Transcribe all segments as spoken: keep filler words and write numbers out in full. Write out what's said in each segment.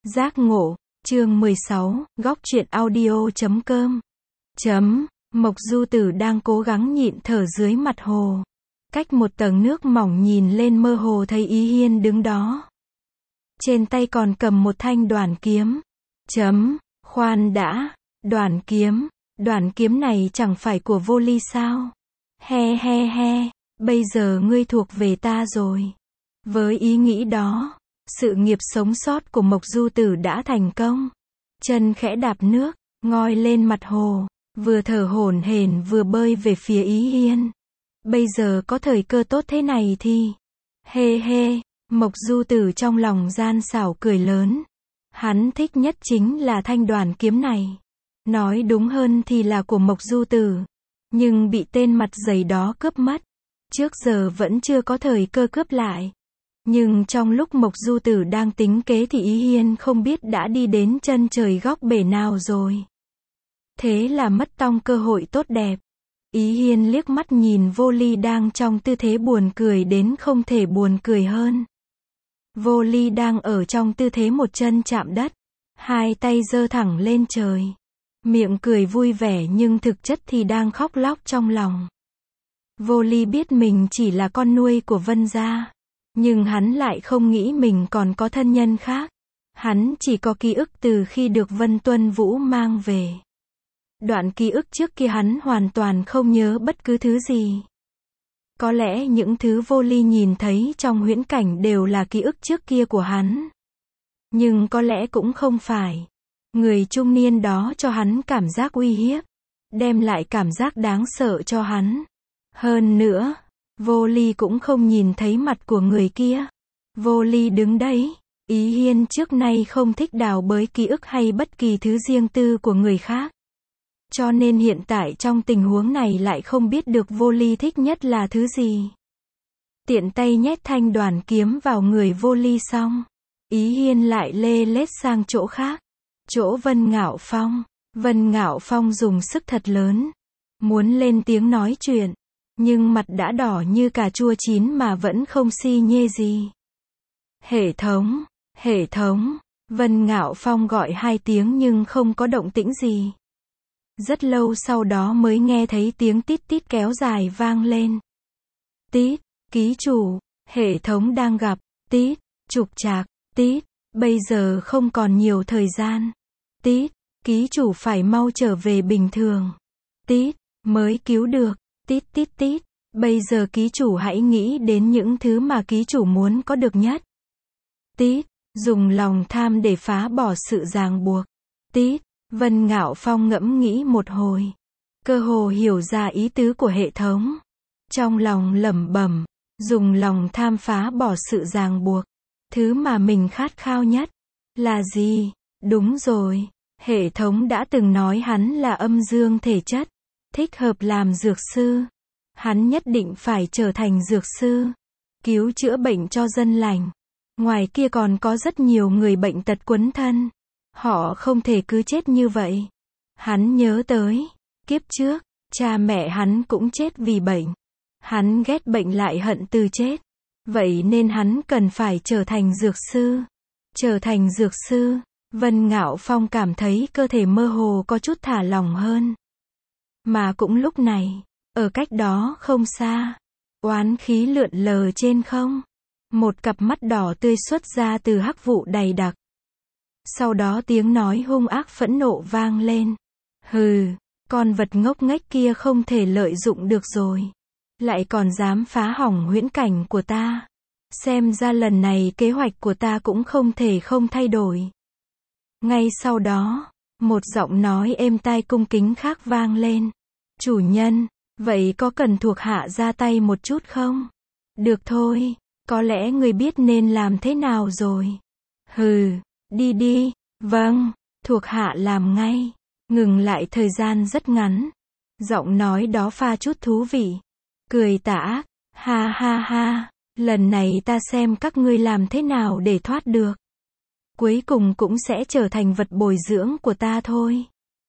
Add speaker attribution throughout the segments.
Speaker 1: Giác ngộ, chương mười sáu, góc truyện audio chấm com. Chấm, Mộc Du Tử đang cố gắng nhịn thở dưới mặt hồ. Cách một tầng nước mỏng nhìn lên mơ hồ thấy Ý Hiên đứng đó. Trên tay còn cầm một thanh đoản kiếm. Chấm, khoan đã, đoản kiếm, đoản kiếm này chẳng phải của Vô Ly sao? He he he, bây giờ ngươi thuộc về ta rồi. Với ý nghĩ đó, sự nghiệp sống sót của Mộc Du Tử đã thành công. Chân khẽ đạp nước, ngoi lên mặt hồ, vừa thở hổn hển vừa bơi về phía Ý Hiên. Bây giờ có thời cơ tốt thế này thì... Hê hê, Mộc Du Tử trong lòng gian xảo cười lớn. Hắn thích nhất chính là thanh đoản kiếm này. Nói đúng hơn thì là của Mộc Du Tử. Nhưng bị tên mặt dày đó cướp mất. Trước giờ vẫn chưa có thời cơ cướp lại. Nhưng trong lúc Mộc Du Tử đang tính kế thì Ý Hiên không biết đã đi đến chân trời góc bể nào rồi. Thế là mất tong cơ hội tốt đẹp. Ý Hiên liếc mắt nhìn Vô Ly đang trong tư thế buồn cười đến không thể buồn cười hơn. Vô Ly đang ở trong tư thế một chân chạm đất, hai tay giơ thẳng lên trời. Miệng cười vui vẻ nhưng thực chất thì đang khóc lóc trong lòng. Vô Ly biết mình chỉ là con nuôi của Vân gia. Nhưng hắn lại không nghĩ mình còn có thân nhân khác. Hắn chỉ có ký ức từ khi được Vân Tuân Vũ mang về. Đoạn ký ức trước kia hắn hoàn toàn không nhớ bất cứ thứ gì. Có lẽ những thứ Vô Ly nhìn thấy trong huyễn cảnh đều là ký ức trước kia của hắn. Nhưng có lẽ cũng không phải. Người trung niên đó cho hắn cảm giác uy hiếp. Đem lại cảm giác đáng sợ cho hắn. Hơn nữa, Vô Ly cũng không nhìn thấy mặt của người kia. Vô Ly đứng đấy. Ý Hiên trước nay không thích đào bới ký ức hay bất kỳ thứ riêng tư của người khác. Cho nên hiện tại trong tình huống này lại không biết được Vô Ly thích nhất là thứ gì. Tiện tay nhét thanh đoản kiếm vào người Vô Ly xong. Ý Hiên lại lê lết sang chỗ khác. Chỗ Vân Ngạo Phong. Vân Ngạo Phong dùng sức thật lớn. Muốn lên tiếng nói chuyện. Nhưng mặt đã đỏ như cà chua chín mà vẫn không si nhê gì. Hệ thống, hệ thống, Vân Ngạo Phong gọi hai tiếng nhưng không có động tĩnh gì. Rất lâu sau đó mới nghe thấy tiếng tít tít kéo dài vang lên. Tít, ký chủ, hệ thống đang gặp, tít, trục trặc, tít, bây giờ không còn nhiều thời gian. Tít, ký chủ phải mau trở về bình thường. Tít, mới cứu được. Tít tít tít, bây giờ ký chủ hãy nghĩ đến những thứ mà ký chủ muốn có được nhất. Tít, dùng lòng tham để phá bỏ sự ràng buộc. Tít, Vân Ngạo Phong ngẫm nghĩ một hồi. Cơ hồ hiểu ra ý tứ của hệ thống. Trong lòng lẩm bẩm, dùng lòng tham phá bỏ sự ràng buộc. Thứ mà mình khát khao nhất là gì? Đúng rồi, hệ thống đã từng nói hắn là âm dương thể chất. Thích hợp làm dược sư. Hắn nhất định phải trở thành dược sư. Cứu chữa bệnh cho dân lành. Ngoài kia còn có rất nhiều người bệnh tật quấn thân. Họ không thể cứ chết như vậy. Hắn nhớ tới. Kiếp trước, cha mẹ hắn cũng chết vì bệnh. Hắn ghét bệnh lại hận từ chết. Vậy nên hắn cần phải trở thành dược sư. Trở thành dược sư. Vân Ngạo Phong cảm thấy cơ thể mơ hồ có chút thả lỏng hơn. Mà cũng lúc này, ở cách đó không xa, oán khí lượn lờ trên không. Một cặp mắt đỏ tươi xuất ra từ hắc vụ dày đặc. Sau đó tiếng nói hung ác phẫn nộ vang lên. Hừ, con vật ngốc nghếch kia không thể lợi dụng được rồi. Lại còn dám phá hỏng huyễn cảnh của ta. Xem ra lần này kế hoạch của ta cũng không thể không thay đổi. Ngay sau đó, một giọng nói êm tai cung kính khác vang lên. Chủ nhân, vậy có cần thuộc hạ ra tay một chút không? Được thôi, có lẽ người biết nên làm thế nào rồi. Hừ, đi đi, vâng, thuộc hạ làm ngay. Ngừng lại thời gian rất ngắn. Giọng nói đó pha chút thú vị. Cười tà ác, ha ha ha, lần này ta xem các ngươi làm thế nào để thoát được. Cuối cùng cũng sẽ trở thành vật bồi dưỡng của ta thôi.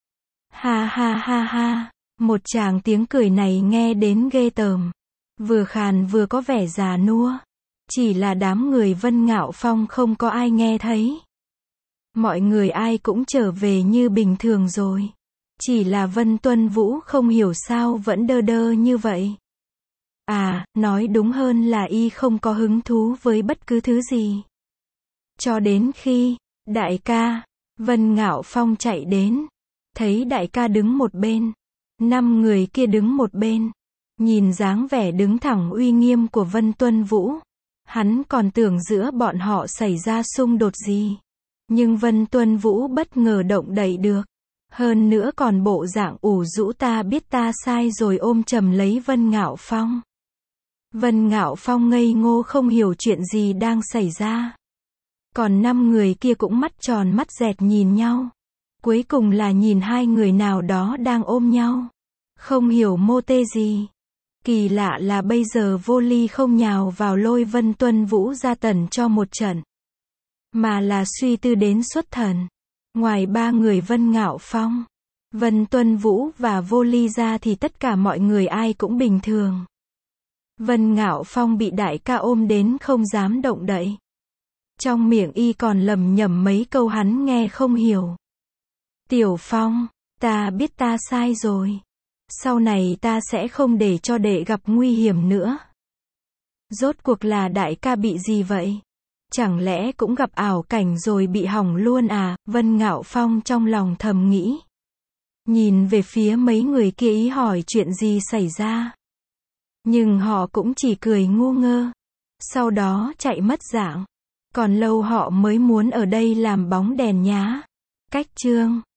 Speaker 1: Ha ha ha ha. Một tràng tiếng cười này nghe đến ghê tởm. Vừa khàn vừa có vẻ già nua. Chỉ là đám người Vân Ngạo Phong không có ai nghe thấy. Mọi người ai cũng trở về như bình thường rồi. Chỉ là Vân Tuân Vũ không hiểu sao vẫn đơ đơ như vậy. À, nói đúng hơn là y không có hứng thú với bất cứ thứ gì. Cho đến khi, đại ca, Vân Ngạo Phong chạy đến. Thấy đại ca đứng một bên. Năm người kia đứng một bên. Nhìn dáng vẻ đứng thẳng uy nghiêm của Vân Tuân Vũ. Hắn còn tưởng giữa bọn họ xảy ra xung đột gì. Nhưng Vân Tuân Vũ bất ngờ động đậy được. Hơn nữa còn bộ dạng ủ rũ ta biết ta sai rồi ôm chầm lấy Vân Ngạo Phong. Vân Ngạo Phong ngây ngô không hiểu chuyện gì đang xảy ra. Còn năm người kia cũng mắt tròn mắt dẹt nhìn nhau. Cuối cùng là nhìn hai người nào đó đang ôm nhau. Không hiểu mô tê gì. Kỳ lạ là bây giờ Vô Ly không nhào vào lôi Vân Tuân Vũ ra tần cho một trận. Mà là suy tư đến xuất thần. Ngoài ba người Vân Ngạo Phong, Vân Tuân Vũ và Vô Ly ra thì tất cả mọi người ai cũng bình thường. Vân Ngạo Phong bị đại ca ôm đến không dám động đậy. Trong miệng y còn lẩm nhẩm mấy câu hắn nghe không hiểu. Tiểu Phong, ta biết ta sai rồi. Sau này ta sẽ không để cho đệ gặp nguy hiểm nữa. Rốt cuộc là đại ca bị gì vậy? Chẳng lẽ cũng gặp ảo cảnh rồi bị hỏng luôn à? Vân Ngạo Phong trong lòng thầm nghĩ. Nhìn về phía mấy người kia ý hỏi chuyện gì xảy ra. Nhưng họ cũng chỉ cười ngu ngơ. Sau đó chạy mất dạng. Còn lâu họ mới muốn ở đây làm bóng đèn nhá. Cách chương